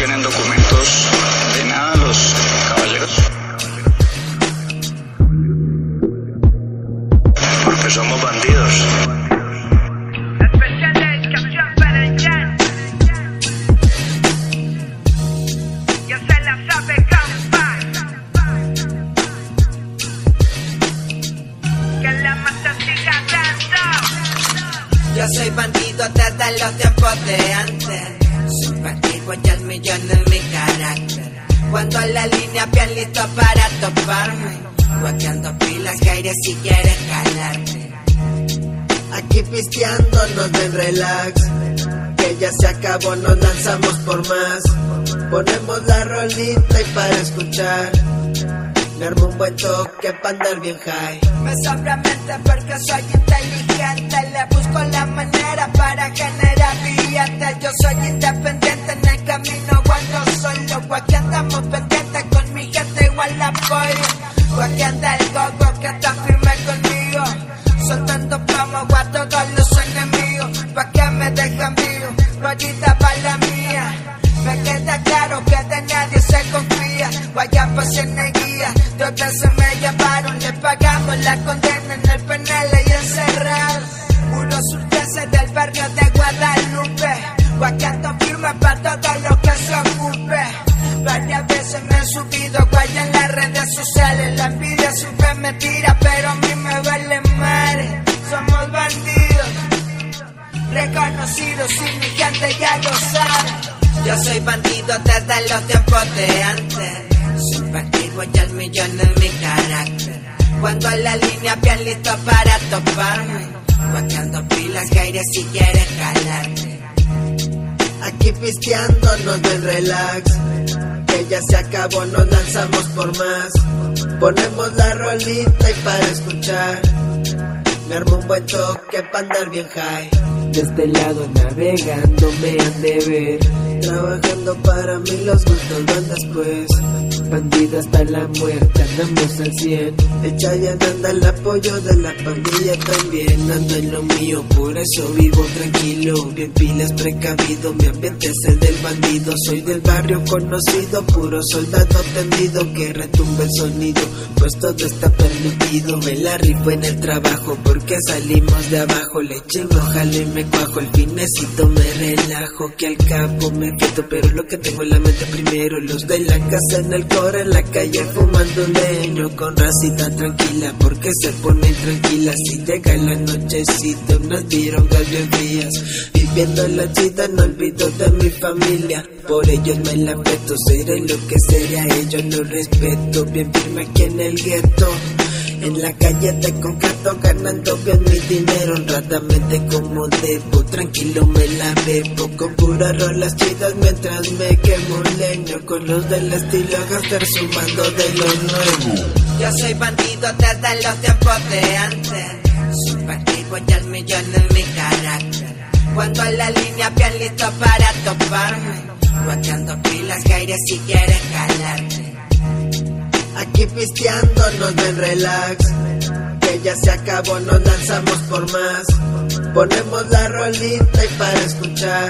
tienen documentos de nada los caballeros, porque somos bandidos. Especial dedicación para el Jan. Ya se la sabe, compa, que la mata siga dando. Yo soy bandido desde los tiempos de antes. Soy bandido y al millón en mi carácter. Cuando la línea bien listo para toparme, guateando pilas que aire si quieres calarte. Aquí pisteando nos ven relax, que ya se acabó, nos lanzamos por más. Ponemos la rolita y para escuchar me armo un buen toque pa' andar bien high. Me sobra mente porque soy inteligente. Le busco la manera para generar billetes. Yo soy independiente en el camino cuando solo. Guaqueandamos pendientes con mi gente igual apoyo. Guaqueanda el gogo que está firme conmigo, soltando plomo a todos los enemigos, pa' que me dejen vivo, rollita pa' la mía. Me queda claro que de nadie se confía. Guayapa sin guía, de otras se me llevaron. Le pagamos la condena en el penal y encerrado. Puros surteses del barrio de Guadalupe, guaqueando firme pa' todo lo que se ocupe. Varias veces me he subido guaya en las redes sociales. La envidia siempre me tira, pero a mí me vale madre. Somos bandidos, reconocidos y mi gente ya lo sabe. Yo soy bandido desde los tiempos de antes. Soy bandido y al millón en mi carácter. Cuando la línea bien listo para toparme, guateando pilas que aire si quieres calarte. Aquí pisteando nos ven relax, que ya se acabó, nos lanzamos por más. Ponemos la rolita y para escuchar me armo un buen toque pa' andar bien high. De este lado navegando me han de ver, trabajando para mí los gustos van después. bandido hasta la muerte, andamos al 100. El Chayanne anda al apoyo de la pandilla también. Ando en lo mío, por eso vivo tranquilo, bien pilas, precavido, mi ambiente es el del bandido. Soy del barrio conocido, puro soldado tendido, que retumbe el sonido, pues todo está permitido. Me la rifo en el trabajo, porque salimos de abajo. Le chingo, jalo y me cuajo, el finecito me relajo, que al capo me quito, pero lo que tengo en la mente primero. Los de la casa en el core, en la calle fumando un leño, con racita tranquila, porque se pone tranquila. Si llega la nochecita, nos dieron bien frías, viviendo la vida, no olvido de mi familia. Por ellos me la peto, seré lo que sea, ellos lo respeto. Bien firme aquí en el gueto, en la calle de concreto, ganando bien mi dinero, honradamente como debo. Tranquilo me la bebo, con puras rolas chidas mientras me quemo leño. Con los del estilo gastar sumando de lo nuevo. Yo soy bandido desde los tiempos de antes. Soy bandido y al millón en mi carácter. Cuando en la línea bien listo para toparme, guateando pilas que aire si quieres calarte. Aquí pisteando nos ven relax, que ya se acabó, nos lanzamos por más. Ponemos la rolita y para escuchar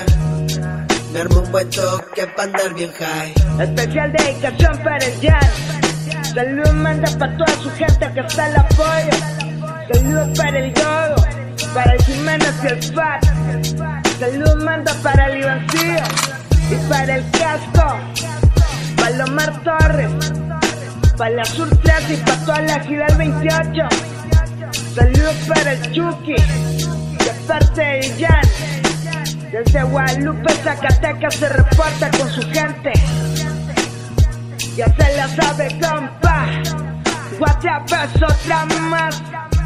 me armo un buen toque pa' andar bien high. Especial dedicación para el Jan. Saludos manda para toda su gente que está al apoyo. Saludos para el Yodo, para el Jiménez y el Fat. Saludos manda para el Ivancillo y para el Casco, para Lomar Torres, para la Sur 3 y para toda la Gidal 28. Saludos para el Chucky, de parte del Jan. Desde Guadalupe, Zacatecas se reporta con su gente. Ya se la sabe, compa. WhatsApp es otra más.